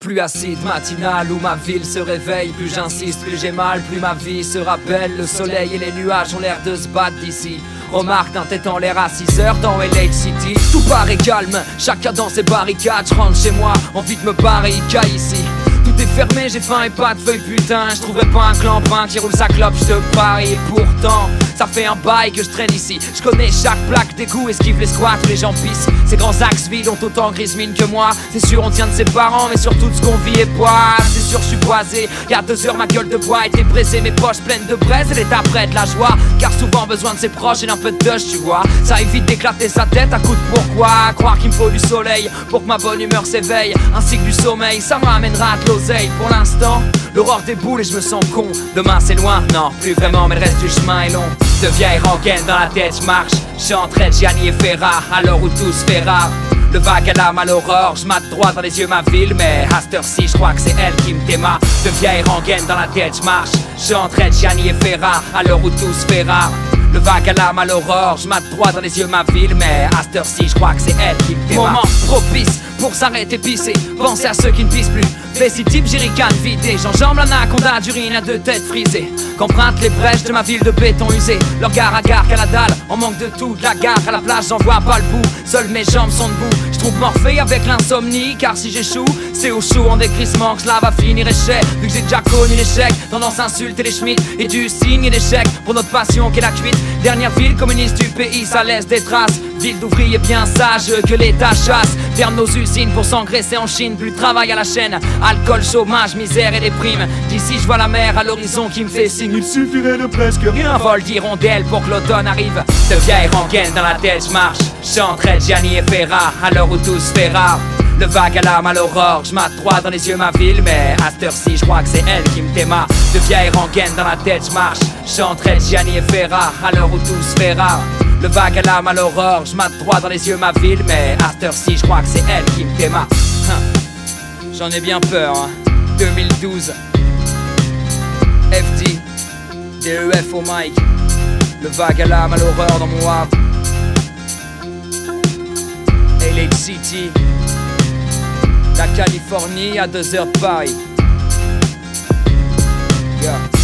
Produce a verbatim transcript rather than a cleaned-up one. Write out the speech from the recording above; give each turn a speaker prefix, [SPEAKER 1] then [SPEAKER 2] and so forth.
[SPEAKER 1] Plus acide matinale où ma ville se réveille, plus j'insiste, plus j'ai mal, plus ma vie se rappelle. Le soleil et les nuages ont l'air de se battre d'ici. Remarque d'un tête en l'air à six heures dans L A City. Tout paraît calme, chacun dans ses barricades. Je rentre chez moi, envie de me barrer, il caille ici. Tout est fermé, j'ai faim et pas de feuilles, putain. Je trouverai pas un clampin qui roule sa clope, je te parie. Et pourtant, ça fait un bail que je traîne ici. Je connais chaque plaque d'égout, esquive les squats où les gens pissent. Ces grands axes vides ont autant grise mine que moi. C'est sûr on tient de ses parents, mais surtout de ce qu'on vit et boit. C'est sûr je suis boisé, y'a deux heures ma gueule de bois était brisée. Mes poches pleines de braise, elle est après de la joie. Car souvent besoin de ses proches et d'un peu de deuche, tu vois. Ça évite d'éclater sa tête à coup de pourquoi. Croire qu'il me faut du soleil pour que ma bonne humeur s'éveille, ainsi que du sommeil, ça m'amènera de l'oseille. Pour l'instant, l'aurore déboule et je me sens con. Demain c'est loin, non, plus vraiment, mais le reste du chemin est long. De vieilles rengaines dans la tête, je marche. J'entrais Gianni et Ferrar, à l'heure où tout se fait rare. Le vague à l'âme à l'aurore, je mate droit dans les yeux ma ville. Mais à cette heure-ci, je crois que c'est elle qui me démarre. De vieilles rengaines dans la tête, je marche. J'entrais Gianni et Ferrar, à l'heure où tout se fait rare. Le vague à l'âme à l'aurore, je mate droit dans les yeux ma ville. Mais à cette heure-ci, je crois que c'est elle qui me démarre. Moment propice pour s'arrêter pisser, penser à ceux qui ne pissent plus. Vessie type jerrycan vidé, j'enjambe l'anaconda d'urine à deux têtes frisées. Qu'empruntent les brèches de ma ville de béton usé. Leur gare à gare qu'à la dalle, en manque de tout, de la gare à la plage j'en vois pas le bout. Seules mes jambes sont debout, je trouve Morphée avec l'insomnie. Car si j'échoue, c'est au chaud en décrissement que cela va finir échec. Vu que j'ai déjà connu l'échec, tendance à insulter les Schmitt. Et du signe l'échec pour notre passion qu'est la cuite. Dernière ville communiste du pays, ça laisse des traces. Ville d'ouvriers bien sages que l'État chasse. Ferme nos usines pour s'engraisser en Chine. Plus de travail à la chaîne, alcool, chômage, misère et déprime. D'ici je vois la mer à l'horizon qui me fait signe. Il suffirait de presque rien. Vol d'hirondelles pour que l'automne arrive. De vieilles rengaines dans la tête je marche. J'entrais Gianni et Ferrar, à l'heure où tout se fait rare. Le vague à l'âme à l'aurore, je mate droit dans les yeux ma ville. Mais à cette heure-ci je crois que c'est elle qui me démarre. De vieilles rengaines dans la tête je marche. J'entrais Gianni et Ferrar, à l'heure où tout se fait rare. Le vague à l'âme à l'aurore, je mate droit dans les yeux ma ville. Mais à cette heure-ci je crois que c'est elle qui me démarre. J'en ai bien peur, hein. deux mille douze F D D E F au mic. Le vague à l'âme à l'horreur dans mon Havre. L A City, la Californie à deux heures de Paris. Yeah.